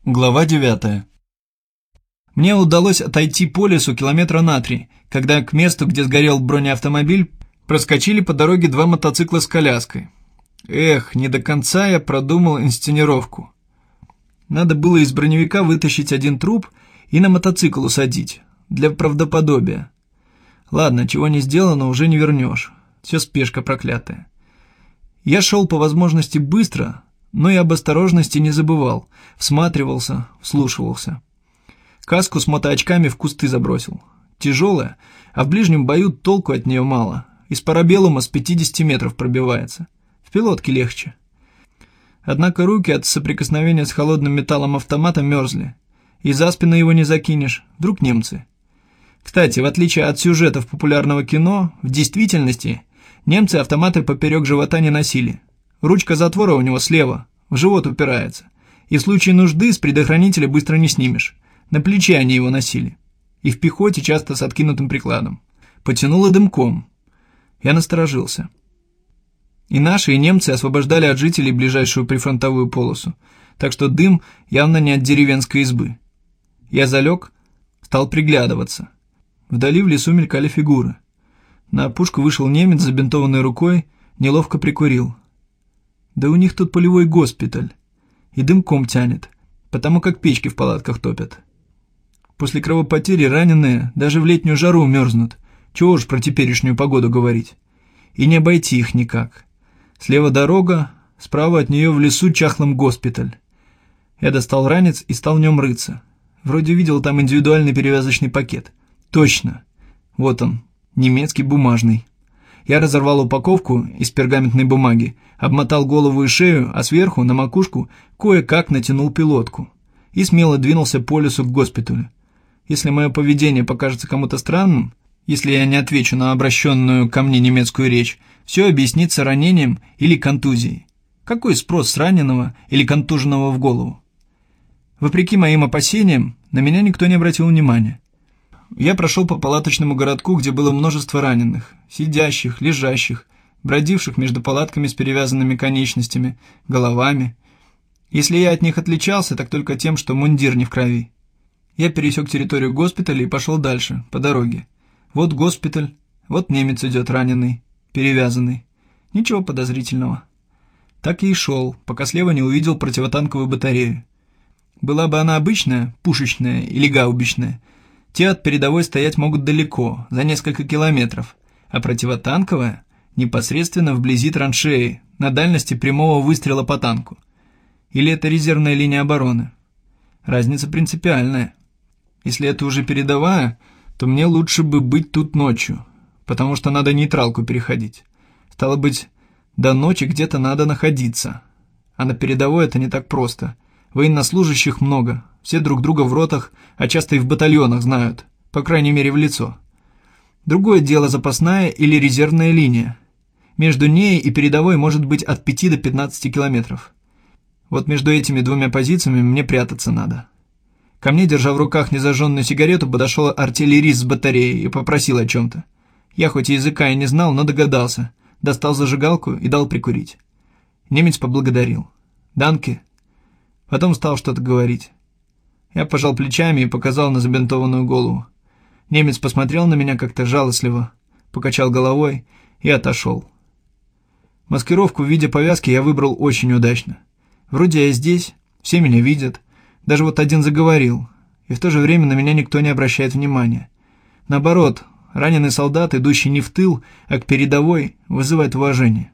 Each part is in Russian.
Глава 9. Мне удалось отойти по лесу километра на 3, когда к месту, где сгорел бронеавтомобиль, проскочили по дороге два мотоцикла с коляской. Эх, не до конца я продумал инсценировку. Надо было из броневика вытащить один труп и на мотоцикл усадить, для правдоподобия. Ладно, чего не сделано, уже не вернешь. Все спешка проклятая. Я шел по возможности быстро, но и об осторожности не забывал, всматривался, вслушивался. Каску с мотоочками в кусты забросил. Тяжелая, а в ближнем бою толку от нее мало. Из парабеллума с 50 метров пробивается. В пилотке легче. Однако руки от соприкосновения с холодным металлом автомата мерзли. И за спину его не закинешь, вдруг немцы. Кстати, в отличие от сюжетов популярного кино, в действительности немцы автоматы поперек живота не носили. Ручка затвора у него слева, в живот упирается. И в случае нужды с предохранителя быстро не снимешь. На плече они его носили. И в пехоте часто с откинутым прикладом. Потянуло дымком. Я насторожился. И наши, и немцы освобождали от жителей ближайшую прифронтовую полосу. Так что дым явно не от деревенской избы. Я залег, стал приглядываться. Вдали в лесу мелькали фигуры. На опушку вышел немец с забинтованной рукой, неловко прикурил. Да у них тут полевой госпиталь. И дымком тянет, потому как печки в палатках топят. После кровопотери раненые даже в летнюю жару мерзнут. Чего уж про теперешнюю погоду говорить. И не обойти их никак. Слева дорога, справа от нее в лесу чахлым госпиталь. Я достал ранец и стал в нем рыться. Вроде видел там индивидуальный перевязочный пакет. Точно. Вот он, немецкий бумажный. Я разорвал упаковку из пергаментной бумаги, обмотал голову и шею, а сверху, на макушку, кое-как натянул пилотку. И смело двинулся по лесу к госпиталю. Если мое поведение покажется кому-то странным, если я не отвечу на обращенную ко мне немецкую речь, все объяснится ранением или контузией. Какой спрос с раненого или контуженного в голову? Вопреки моим опасениям, на меня никто не обратил внимания. Я прошел по палаточному городку, где было множество раненых, сидящих, лежащих, бродивших между палатками с перевязанными конечностями, головами. Если я от них отличался, так только тем, что мундир не в крови. Я пересек территорию госпиталя и пошел дальше, по дороге. Вот госпиталь, вот немец идет раненый, перевязанный. Ничего подозрительного. Так и шел, пока слева не увидел противотанковую батарею. Была бы она обычная, пушечная или гаубичная, те от передовой стоять могут далеко, за несколько километров, а противотанковая непосредственно вблизи траншеи, на дальности прямого выстрела по танку. Или это резервная линия обороны? Разница принципиальная. Если это уже передовая, то мне лучше бы быть тут ночью, потому что надо нейтралку переходить. Стало быть, до ночи где-то надо находиться. А на передовой это не так просто. Военнослужащих много, все друг друга в ротах, а часто и в батальонах знают, по крайней мере в лицо. Другое дело запасная или резервная линия. Между ней и передовой может быть от 5 до 15 километров. Вот между этими двумя позициями мне прятаться надо. Ко мне, держа в руках незажженную сигарету, подошел артиллерист с батареей и попросил о чем-то. Я хоть и языка и не знал, но догадался. Достал зажигалку и дал прикурить. Немец поблагодарил. «Данке». Потом стал что-то говорить. Я пожал плечами и показал на забинтованную голову. Немец посмотрел на меня как-то жалостливо, покачал головой и отошел. Маскировку в виде повязки я выбрал очень удачно. Вроде я здесь, все меня видят, даже вот один заговорил, и в то же время на меня никто не обращает внимания. Наоборот, раненый солдат, идущий не в тыл, а к передовой, вызывает уважение.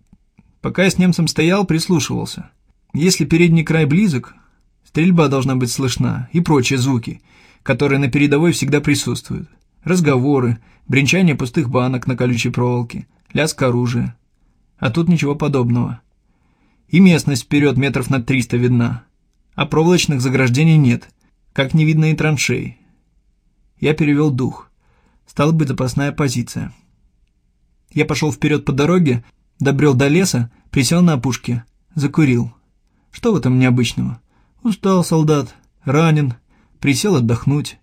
Пока я с немцем стоял, прислушивался. Если передний край близок, стрельба должна быть слышна и прочие звуки, которые на передовой всегда присутствуют. Разговоры, бренчание пустых банок на колючей проволоке, лязг оружия. А тут ничего подобного. И местность вперед метров на 300 видна, а проволочных заграждений нет, как не видно и траншей. Я перевел дух. Стала быть, запасная позиция. Я пошел вперед по дороге, добрел до леса, присел на опушке, закурил. Что в этом необычного? Устал солдат, ранен, присел отдохнуть.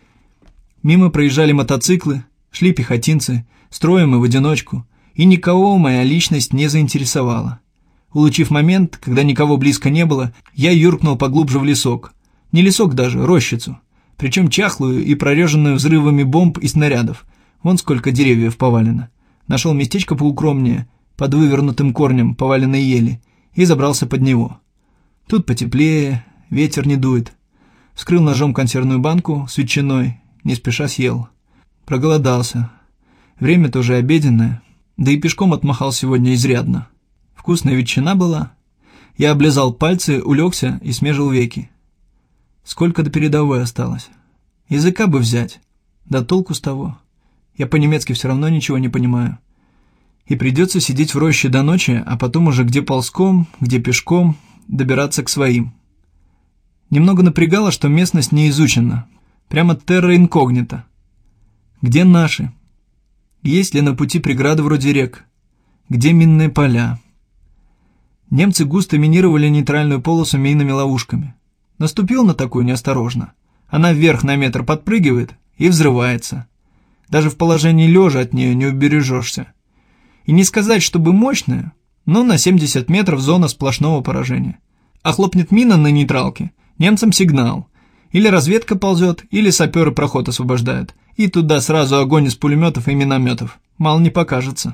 Мимо проезжали мотоциклы, шли пехотинцы, строем и в одиночку, и никого моя личность не заинтересовала. Улучив момент, когда никого близко не было, я юркнул поглубже в лесок. Не лесок даже, рощицу. Причем чахлую и прореженную взрывами бомб и снарядов. Вон сколько деревьев повалено. Нашел местечко поукромнее, под вывернутым корнем поваленной ели, и забрался под него. Тут потеплее, ветер не дует. Вскрыл ножом консервную банку с ветчиной, не спеша съел. Проголодался. Время-то уже обеденное, да и пешком отмахал сегодня изрядно. Вкусная ветчина была. Я облизал пальцы, улегся и смежил веки. Сколько до передовой осталось? Языка бы взять. Да толку с того. Я по-немецки все равно ничего не понимаю. И придется сидеть в роще до ночи, а потом уже где ползком, где пешком добираться к своим. Немного напрягало, что местность не изучена. Прямо терра инкогнита. Где наши? Есть ли на пути преграды вроде рек? Где минные поля? Немцы густо минировали нейтральную полосу минами-ловушками. Наступил на такую неосторожно. Она вверх на метр подпрыгивает и взрывается. Даже в положении лежа от нее не убережешься. И не сказать, чтобы мощная, но на 70 метров зона сплошного поражения. А хлопнет мина на нейтралке, немцам сигнал. Или разведка ползет, или саперы проход освобождают. И туда сразу огонь из пулеметов и минометов. Мало не покажется.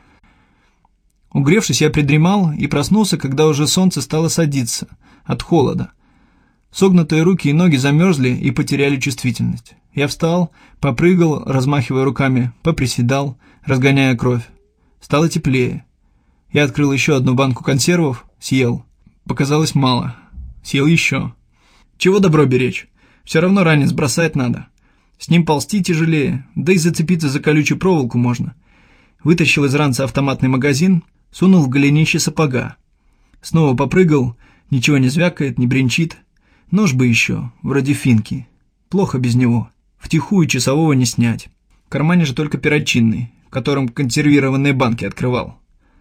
Угревшись, я придремал и проснулся, когда уже солнце стало садиться. От холода. Согнутые руки и ноги замерзли и потеряли чувствительность. Я встал, попрыгал, размахивая руками, поприседал, разгоняя кровь. Стало теплее. Я открыл еще одну банку консервов, съел. Показалось мало. Съел еще. Чего добро беречь? Все равно ранец бросать надо. С ним ползти тяжелее, да и зацепиться за колючую проволоку можно. Вытащил из ранца автоматный магазин, сунул в голенище сапога. Снова попрыгал, ничего не звякает, не бренчит. Нож бы еще, вроде финки. Плохо без него. Втихую часового не снять. В кармане же только перочинный, в котором консервированные банки открывал.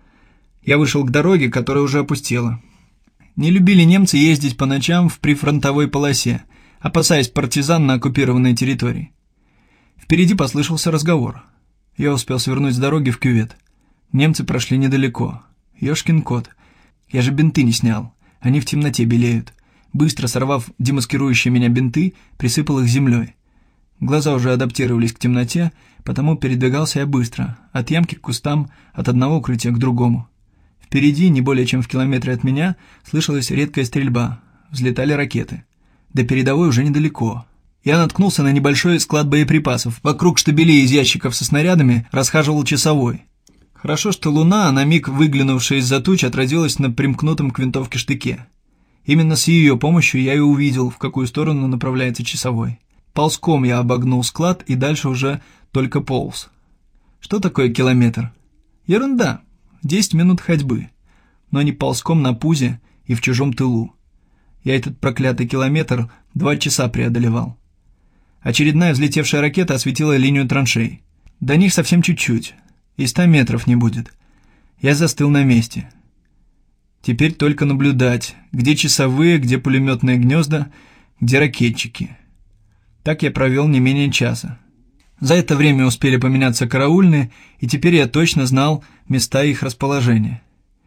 Я вышел к дороге, которая уже опустела. Не любили немцы ездить по ночам в прифронтовой полосе, опасаясь партизан на оккупированной территории. Впереди послышался разговор. Я успел свернуть с дороги в кювет. Немцы прошли недалеко. Ёшкин кот. Я же бинты не снял. Они в темноте белеют. Быстро сорвав демаскирующие меня бинты, присыпал их землей. Глаза уже адаптировались к темноте, потому передвигался я быстро, от ямки к кустам, от одного укрытия к другому. Впереди, не более чем в километре от меня, слышалась редкая стрельба. Взлетали ракеты. До передовой уже недалеко. Я наткнулся на небольшой склад боеприпасов. Вокруг штабелей из ящиков со снарядами расхаживал часовой. Хорошо, что луна, на миг выглянувшая из-за туч, отразилась на примкнутом к винтовке штыке. Именно с ее помощью я и увидел, в какую сторону направляется часовой. Ползком я обогнул склад и дальше уже только полз. Что такое километр? Ерунда. 10 минут ходьбы. Но не ползком на пузе и в чужом тылу. Я этот проклятый километр 2 часа преодолевал. Очередная взлетевшая ракета осветила линию траншей. До них совсем чуть-чуть. И 100 метров не будет. Я застыл на месте. Теперь только наблюдать, где часовые, где пулеметные гнезда, где ракетчики. Так я провел не менее часа. За это время успели поменяться караульные, и теперь я точно знал места их расположения.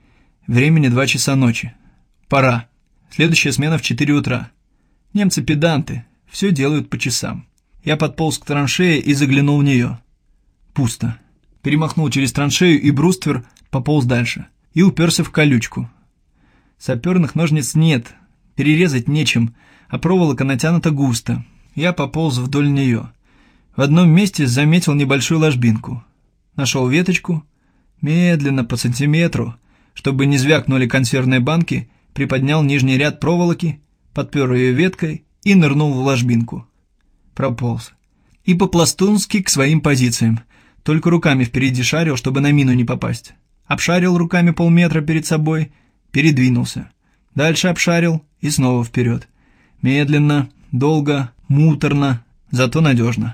Времени 2 часа ночи. Пора. Следующая смена в 4 утра. Немцы педанты, все делают по часам. Я подполз к траншее и заглянул в нее. Пусто. Перемахнул через траншею и бруствер, пополз дальше. И уперся в колючку. Саперных ножниц нет, перерезать нечем, а проволока натянута густо. Я пополз вдоль нее. В одном месте заметил небольшую ложбинку. Нашел веточку, медленно, по сантиметру, чтобы не звякнули консервные банки, приподнял нижний ряд проволоки, подпер ее веткой и нырнул в ложбинку. Прополз. И по-пластунски к своим позициям. Только руками впереди шарил, чтобы на мину не попасть. Обшарил руками полметра перед собой, передвинулся. Дальше обшарил и снова вперед. Медленно, долго, муторно, зато надежно.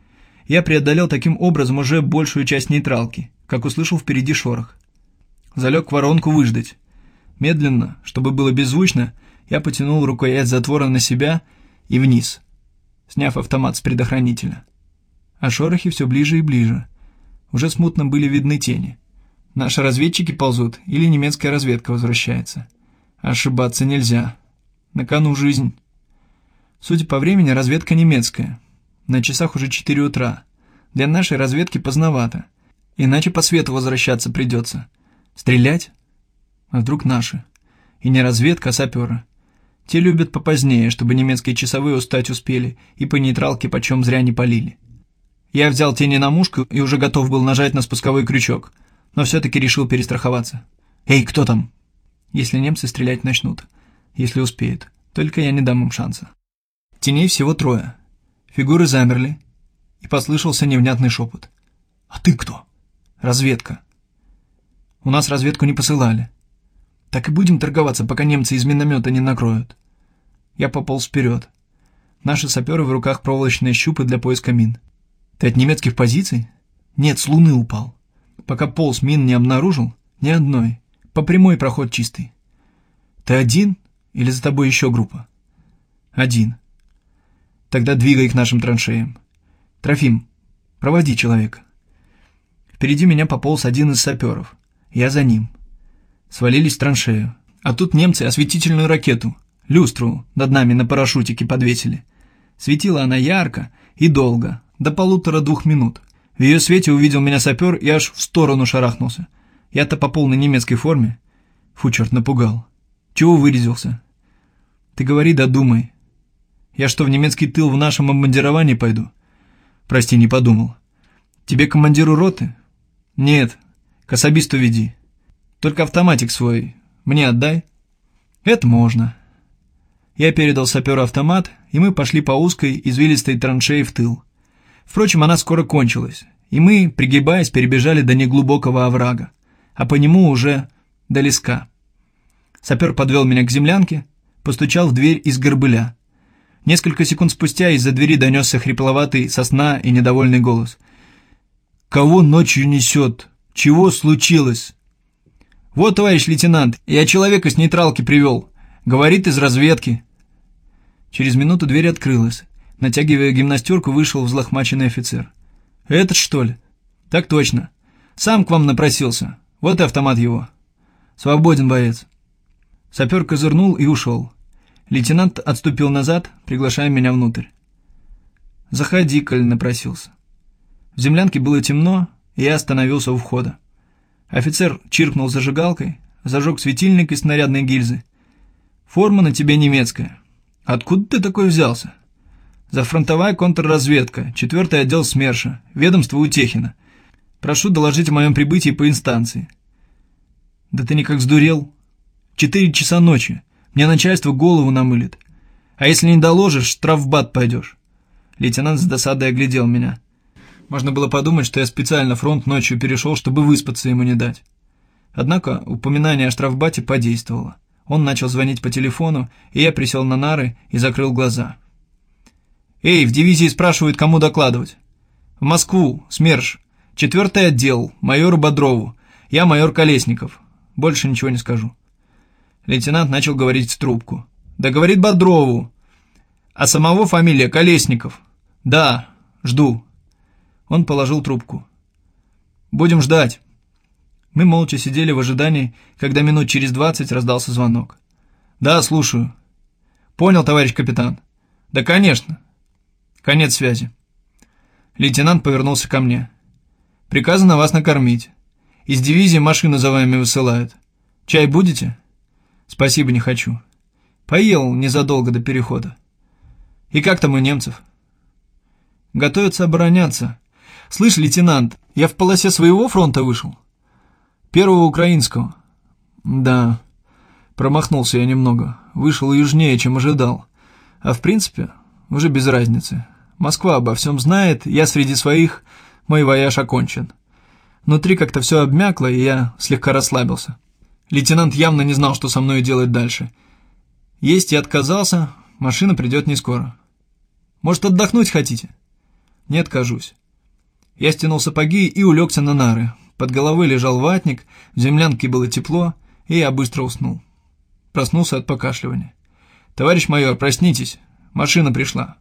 Я преодолел таким образом уже большую часть нейтралки, как услышал впереди шорох. Залег в воронку выждать. Медленно, чтобы было беззвучно, я потянул рукоять затвора на себя и вниз, сняв автомат с предохранителя. А шорохи все ближе и ближе. Уже смутно были видны тени. Наши разведчики ползут или немецкая разведка возвращается. Ошибаться нельзя. На кону жизнь. Судя по времени, разведка немецкая. На часах уже 4 утра. Для нашей разведки поздновато. Иначе по свету возвращаться придется. Стрелять? А вдруг наши? И не разведка, а саперы. Те любят попозднее, чтобы немецкие часовые устать успели и по нейтралке почем зря не полили. Я взял тени на мушку и уже готов был нажать на спусковой крючок, но все-таки решил перестраховаться. «Эй, кто там?» Если немцы стрелять начнут. Если успеют. Только я не дам им шанса. Теней всего 3. Фигуры замерли, и послышался невнятный шепот. «А ты кто?» «Разведка». «У нас разведку не посылали». «Так и будем торговаться, пока немцы из миномета не накроют». Я пополз вперед. Наши саперы в руках проволочные щупы для поиска мин. «Ты от немецких позиций?» «Нет, с Луны упал. Пока полз, мин не обнаружил, ни одной. По прямой проход чистый». «Ты один или за тобой еще группа?» «Один». «Тогда двигай к нашим траншеям. Трофим, проводи человека». Впереди меня пополз один из саперов. Я за ним. Свалились в траншею. А тут немцы осветительную ракету, люстру, над нами на парашютике подвесили. Светила она ярко и долго, до 1,5-2 минут. В ее свете увидел меня сапер и аж в сторону шарахнулся. Я-то по полной немецкой форме. Фу, черт, напугал. Чего вырядился? Ты говори да думай. Я что, в немецкий тыл в нашем обмундировании пойду? Прости, не подумал. Тебе командиру роты? Нет, к особисту веди. Только автоматик свой мне отдай. Это можно. Я передал саперу автомат, и мы пошли по узкой, извилистой траншеи в тыл. Впрочем, она скоро кончилась, и мы, пригибаясь, перебежали до неглубокого оврага, а по нему уже до леска. Сапер подвел меня к землянке, постучал в дверь из горбыля. Несколько секунд спустя из-за двери донесся хрипловатый со сна и недовольный голос. «Кого ночью несет? Чего случилось?» «Вот, товарищ лейтенант, я человека с нейтралки привел. Говорит, из разведки». Через минуту дверь открылась. Натягивая гимнастерку, вышел взлохмаченный офицер. «Этот, что ли?» «Так точно. Сам к вам напросился. Вот и автомат его». «Свободен, боец». Сапер козырнул и ушел. Лейтенант отступил назад, приглашая меня внутрь. «Заходи, коль напросился». В землянке было темно, и я остановился у входа. Офицер чиркнул зажигалкой, зажег светильник из снарядной гильзы. «Форма на тебе немецкая. Откуда ты такой взялся?» «Зафронтовая контрразведка, 4-й отдел СМЕРШа, ведомство Утехина. Прошу доложить о моем прибытии по инстанции». «Да ты никак сдурел. 4 часа ночи. Мне начальство голову намылит. А если не доложишь, штрафбат пойдешь». Лейтенант с досадой оглядел меня. Можно было подумать, что я специально фронт ночью перешел, чтобы выспаться ему не дать. Однако упоминание о штрафбате подействовало. Он начал звонить по телефону, и я присел на нары и закрыл глаза. «Эй, в дивизии спрашивают, кому докладывать?» «В Москву, СМЕРШ, 4-й отдел, майору Бодрову. Я майор Колесников. Больше ничего не скажу». Лейтенант начал говорить в трубку. «Да говорит Бодрову. А самого фамилия Колесников?» «Да, жду». Он положил трубку. «Будем ждать». Мы молча сидели в ожидании, когда минут через 20 раздался звонок. «Да, слушаю». «Понял, товарищ капитан». «Да, конечно». Конец связи. Лейтенант повернулся ко мне. «Приказано вас накормить. Из дивизии машину за вами высылают. Чай будете?» «Спасибо, не хочу. Поел незадолго до перехода». «И как там у немцев?» «Готовятся обороняться. Слышь, лейтенант, я в полосе своего фронта вышел?» «Первого украинского». «Да, промахнулся я немного. Вышел южнее, чем ожидал. А в принципе, уже без разницы. Москва обо всем знает, я среди своих, мой вояж окончен». Внутри как-то все обмякло, и я слегка расслабился. Лейтенант явно не знал, что со мной делать дальше. Есть я отказался, машина придет не скоро. «Может, отдохнуть хотите?» «Не откажусь». Я стянул сапоги и улегся на нары. Под головой лежал ватник, в землянке было тепло, и я быстро уснул. Проснулся от покашливания. «Товарищ майор, проснитесь, машина пришла».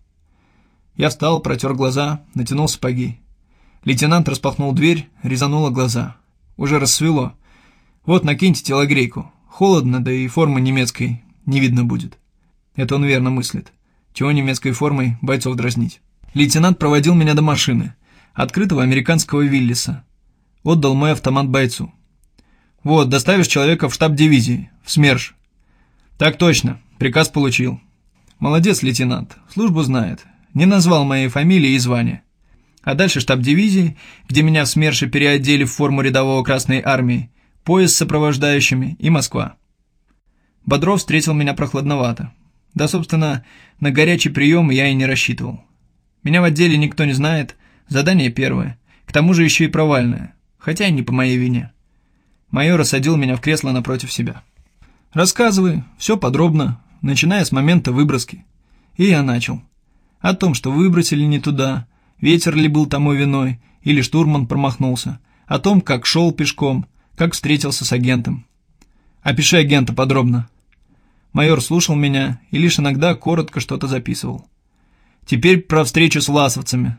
Я встал, протер глаза, натянул сапоги. Лейтенант распахнул дверь, резануло глаза. Уже рассвело. Вот накиньте телогрейку. Холодно, да и формы немецкой не видно будет. Это он верно мыслит. Чего немецкой формой бойцов дразнить? Лейтенант проводил меня до машины. Открытого американского Виллиса. Отдал мой автомат бойцу. Вот, доставишь человека в штаб дивизии, в СМЕРШ. Так точно, приказ получил. Молодец, лейтенант, службу знает. Не назвал моей фамилии и звания. А дальше штаб дивизии, где меня в СМЕРШе переодели в форму рядового Красной Армии, поезд с сопровождающими и Москва. Бодров встретил меня прохладновато. Да, собственно, на горячий прием я и не рассчитывал. Меня в отделе никто не знает, задание первое, к тому же еще и провальное, хотя и не по моей вине. Майор осадил меня в кресло напротив себя. Рассказывай, все подробно, начиная с момента выброски. И я начал. О том, что выбросили не туда, ветер ли был тому виной, или штурман промахнулся, о том, как шел пешком, как встретился с агентом. Опиши агента подробно. Майор слушал меня и лишь иногда коротко что-то записывал. Теперь про встречу с власовцами.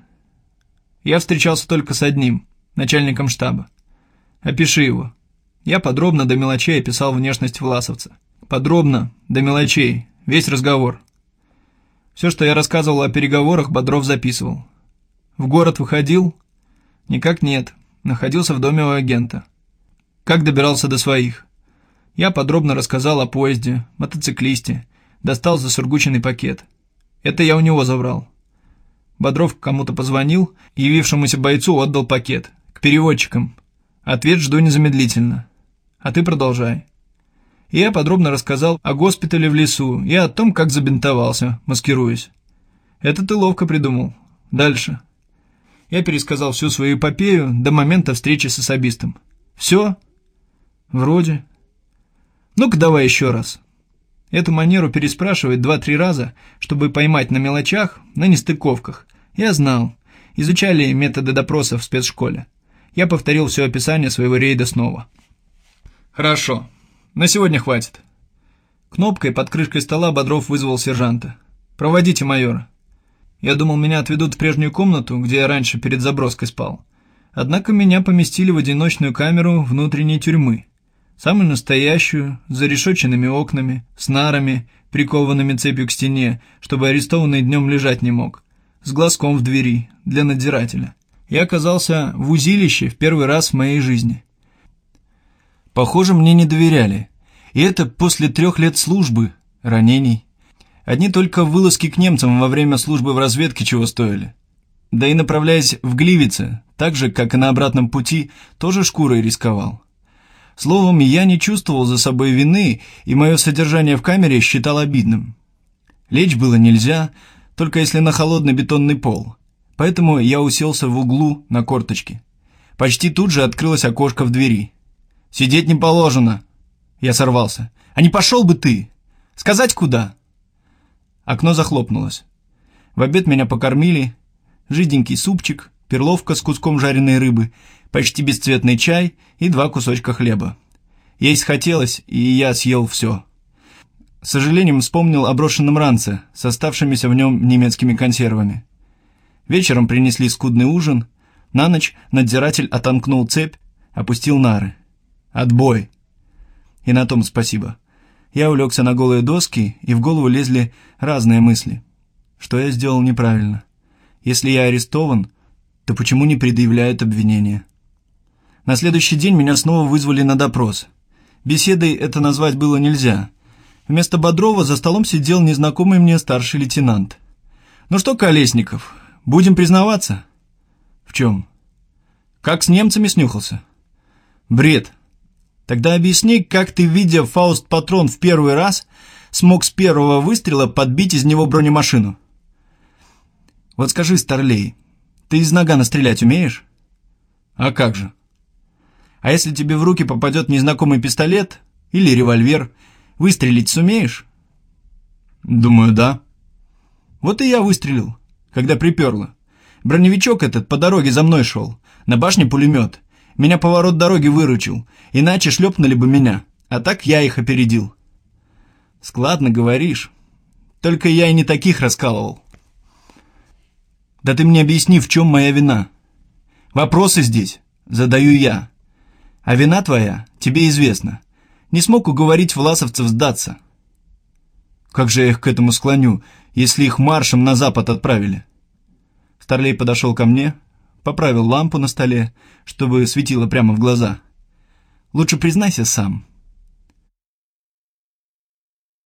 Я встречался только с одним, начальником штаба. Опиши его. Я подробно до мелочей описал внешность власовца. Подробно, до мелочей, весь разговор. Все, что я рассказывал о переговорах, Бодров записывал. В город выходил? Никак нет, находился в доме у агента. Как добирался до своих? Я подробно рассказал о поезде, мотоциклисте, достал засургученный пакет. Это я у него забрал. Бодров кому-то позвонил, явившемуся бойцу отдал пакет. К переводчикам. Ответ жду незамедлительно. А ты продолжай. И я подробно рассказал о госпитале в лесу и о том, как забинтовался, маскируясь. Это ты ловко придумал. Дальше. Я пересказал всю свою эпопею до момента встречи с особистом. Все? Вроде. Ну-ка давай еще раз. Эту манеру переспрашивать 2-3 раза, чтобы поймать на мелочах, на нестыковках. Я знал. Изучали методы допроса в спецшколе. Я повторил все описание своего рейда снова. Хорошо. На сегодня хватит. Кнопкой под крышкой стола Бодров вызвал сержанта. Проводите майора. Я думал, меня отведут в прежнюю комнату, где я раньше перед заброской спал. Однако меня поместили в одиночную камеру внутренней тюрьмы. Самую настоящую, с зарешетченными окнами, с нарами, прикованными цепью к стене, чтобы арестованный днем лежать не мог, с глазком в двери, для надзирателя. Я оказался в узилище в первый раз в моей жизни. Похоже, мне не доверяли. И это после 3 лет службы, ранений. Одни только вылазки к немцам во время службы в разведке чего стоили. Да и направляясь в Гливице, так же, как и на обратном пути, тоже шкурой рисковал. Словом, я не чувствовал за собой вины, и мое содержание в камере считал обидным. Лечь было нельзя, только если на холодный бетонный пол. Поэтому я уселся в углу на корточки. Почти тут же открылось окошко в двери. «Сидеть не положено!» Я сорвался. «А не пошел бы ты! Сказать куда?» Окно захлопнулось. В обед меня покормили. Жиденький супчик, перловка с куском жареной рыбы, почти бесцветный чай и 2 кусочка хлеба. Есть хотелось, и я съел все. С сожалением вспомнил о брошенном ранце с оставшимися в нем немецкими консервами. Вечером принесли скудный ужин. На ночь надзиратель отомкнул цепь, опустил нары. Отбой. И на том спасибо. Я улегся на голые доски, и в голову лезли разные мысли. Что я сделал неправильно? Если я арестован, то почему не предъявляют обвинения? На следующий день меня снова вызвали на допрос. Беседой это назвать было нельзя. Вместо Бодрова за столом сидел незнакомый мне старший лейтенант. «Ну что, Колесников, будем признаваться?» «В чем?» «Как с немцами снюхался?» «Бред. Тогда объясни, как ты, видя фауст-патрон в первый раз, смог с первого выстрела подбить из него бронемашину?» «Вот скажи, старлей, ты из нагана стрелять умеешь?» «А как же?» «А если тебе в руки попадет незнакомый пистолет или револьвер, выстрелить сумеешь?» «Думаю, да». «Вот и я выстрелил, когда приперло. Броневичок этот по дороге за мной шел, на башне пулемет. Меня поворот дороги выручил, иначе шлепнули бы меня, а так я их опередил». «Складно говоришь, только я и не таких раскалывал». «Да ты мне объясни, в чем моя вина. Вопросы здесь задаю я. А вина твоя, тебе известна. Не смог уговорить власовцев сдаться. Как же я их к этому склоню, если их маршем на запад отправили? Старлей подошел ко мне, поправил лампу на столе, чтобы светило прямо в глаза. Лучше признайся сам,